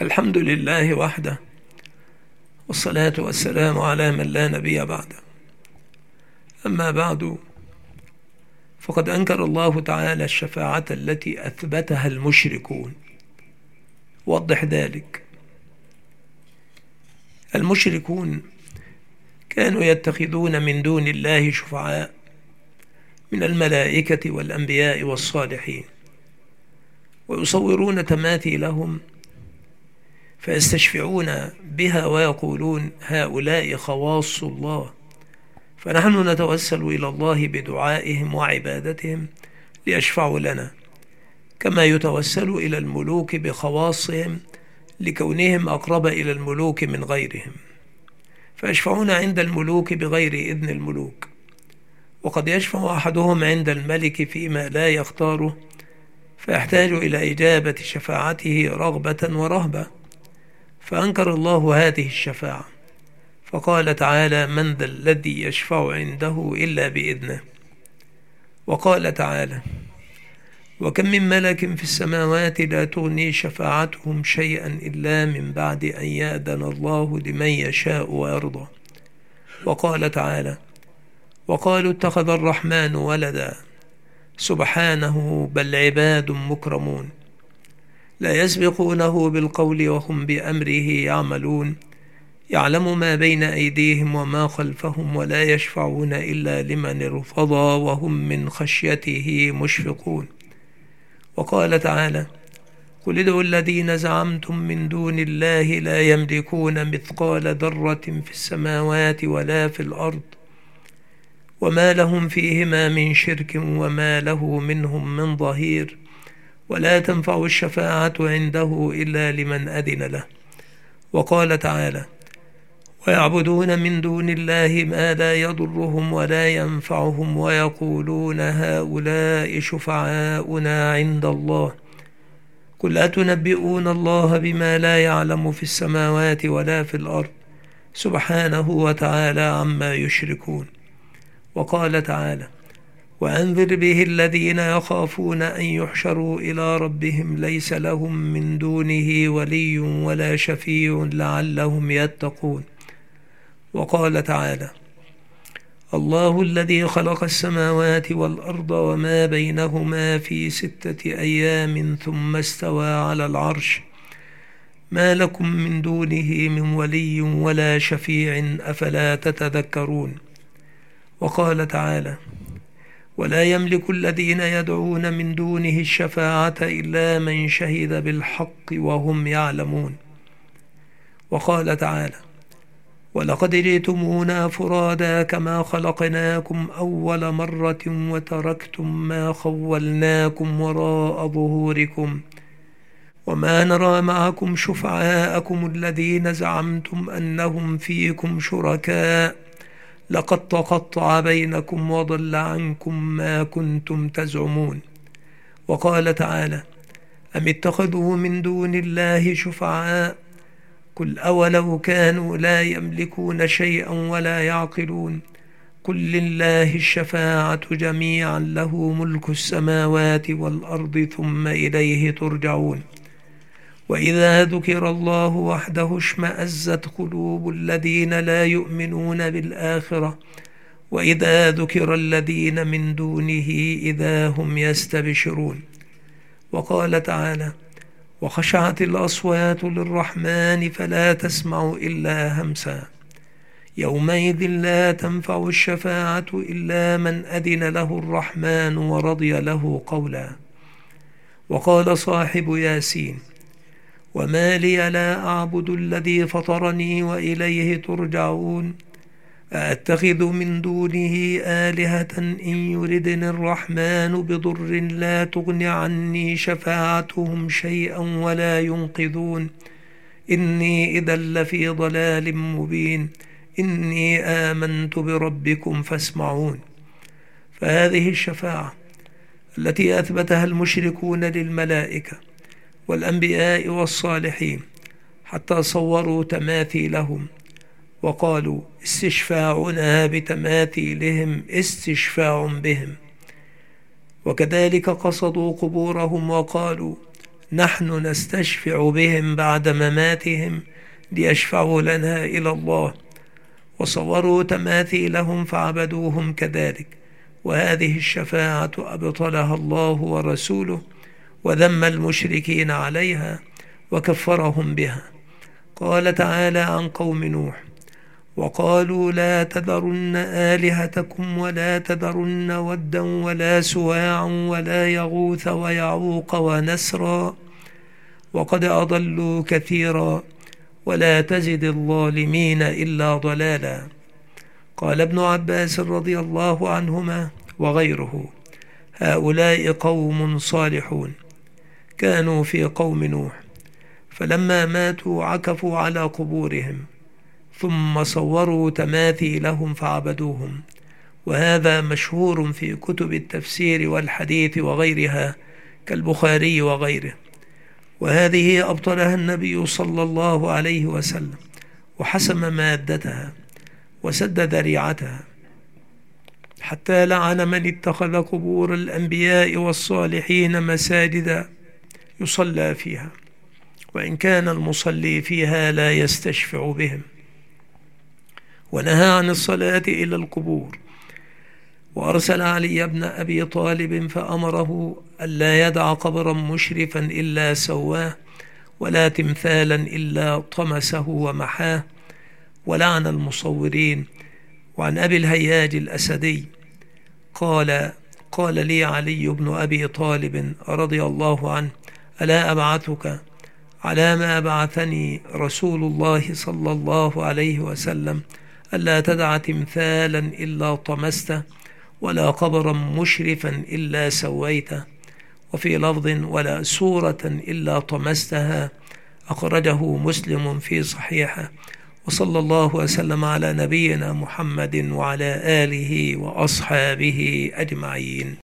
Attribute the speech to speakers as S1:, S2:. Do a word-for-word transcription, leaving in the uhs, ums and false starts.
S1: الحمد لله وحده، والصلاة والسلام على من لا نبي بعده. أما بعد، فقد أنكر الله تعالى الشفاعة التي أثبتها المشركون. وضح ذلك. المشركون كانوا يتخذون من دون الله شفعاء من الملائكة والأنبياء والصالحين، ويصورون تماثيلهم فيستشفعون بها ويقولون هؤلاء خواص الله، فنحن نتوسل إلى الله بدعائهم وعبادتهم ليشفعوا لنا، كما يتوسل إلى الملوك بخواصهم لكونهم أقرب إلى الملوك من غيرهم، فيشفعون عند الملوك بغير إذن الملوك. وقد يشفع أحدهم عند الملك فيما لا يختاره، فيحتاج إلى إجابة شفاعته رغبة ورهبة، فأنكر الله هذه الشفاعة، فقال تعالى: من ذا الذي يشفع عنده إلا بإذنه. وقال تعالى: وكم من ملك في السماوات لا تغني شفاعتهم شيئا إلا من بعد أن يأذن الله لمن يشاء ويرضى. وقال تعالى: وقالوا اتخذ الرحمن ولدا سبحانه بل عباد مكرمون لا يسبقونه بالقول وهم بأمره يعملون يعلم ما بين أيديهم وما خلفهم ولا يشفعون إلا لمن ارتضى وهم من خشيته مشفقون. وقال تعالى: قل ادعوا الذين زعمتم من دون الله لا يملكون مثقال ذرة في السماوات ولا في الأرض وما لهم فيهما من شرك وما له منهم من ظهير ولا تنفع الشفاعة عنده إلا لمن أذن له. وقال تعالى: ويعبدون من دون الله ما لا يضرهم ولا ينفعهم ويقولون هؤلاء شفعاؤنا عند الله قل أتنبئون الله بما لا يعلم في السماوات ولا في الأرض سبحانه وتعالى عما يشركون. وقال تعالى: وأنذر به الذين يخافون أن يحشروا إلى ربهم ليس لهم من دونه ولي ولا شفيع لعلهم يتقون. وقال تعالى: الله الذي خلق السماوات والأرض وما بينهما في ستة أيام ثم استوى على العرش ما لكم من دونه من ولي ولا شفيع أفلا تتذكرون. وقال تعالى: ولا يملك الذين يدعون من دونه الشفاعة إلا من شهد بالحق وهم يعلمون. وقال تعالى: ولقد جئتمونا فرادا كما خلقناكم أول مرة وتركتم ما خولناكم وراء ظهوركم وما نرى معكم شفعاءكم الذين زعمتم أنهم فيكم شركاء لقد تقطع بينكم وضل عنكم ما كنتم تزعمون. وقال تعالى: أم اتخذوا من دون الله شفعاء قل أولو كانوا لا يملكون شيئا ولا يعقلون قل لله الشفاعة جميعا له ملك السماوات والأرض ثم إليه ترجعون. وإذا ذكر الله وحده اشمأزت قلوب الذين لا يؤمنون بالآخرة وإذا ذكر الذين من دونه إذا هم يستبشرون. وقال تعالى: وخشعت الأصوات للرحمن فلا تسمع إلا همسا يومئذ لا تنفع الشفاعة إلا من أذن له الرحمن ورضي له قولا. وقال صاحب ياسين: وما لي لا أعبد الذي فطرني وإليه ترجعون أأتخذ من دونه آلهة إن يردني الرحمن بضر لا تغن عني شفاعتهم شيئا ولا ينقذون إني إذا لفي ضلال مبين إني آمنت بربكم فاسمعون. فهذه الشفاعة التي أثبتها المشركون للملائكة والأنبياء والصالحين حتى صوروا تماثيلهم وقالوا استشفاعنا بتماثيلهم استشفاع بهم، وكذلك قصدوا قبورهم وقالوا نحن نستشفع بهم بعد مماتهم ليشفعوا لنا إلى الله. وصوروا تماثيلهم فعبدوهم كذلك، وهذه الشفاعة أبطلها الله ورسوله، وذم المشركين عليها وكفرهم بها. قال تعالى عن قوم نوح: وقالوا لا تذرن آلهتكم ولا تذرن ودا ولا سواعا ولا يغوث ويعوق ونسرا وقد أضلوا كثيرا ولا تزد الظالمين إلا ضلالا. قال ابن عباس رضي الله عنهما وغيره: هؤلاء قوم صالحون كانوا في قوم نوح، فلما ماتوا عكفوا على قبورهم ثم صوروا تماثيلهم فعبدوهم. وهذا مشهور في كتب التفسير والحديث وغيرها كالبخاري وغيره. وهذه أبطلها النبي صلى الله عليه وسلم، وحسم مادتها وسد ذريعتها، حتى لعن من اتخذ قبور الأنبياء والصالحين مساجدا يصلى فيها، وإن كان المصلي فيها لا يستشفع بهم. ونهى عن الصلاة إلى القبور. وأرسل علي بن أبي طالب فأمره ألا يدع قبرا مشرفا إلا سواه، ولا تمثالا إلا طمسه ومحاه، ولعن المصورين. وعن أبي الهياج الأسدي قال: قال لي علي بن أبي طالب رضي الله عنه: ألا أبعثك على ما بعثني رسول الله صلى الله عليه وسلم، ألا تدع تمثالا إلا طمسته، ولا قبرا مشرفا إلا سويته، وفي لفظ: ولا سورة إلا طمستها. أخرجه مسلم في صحيحه. وصلى الله وسلم على نبينا محمد وعلى آله وأصحابه أجمعين.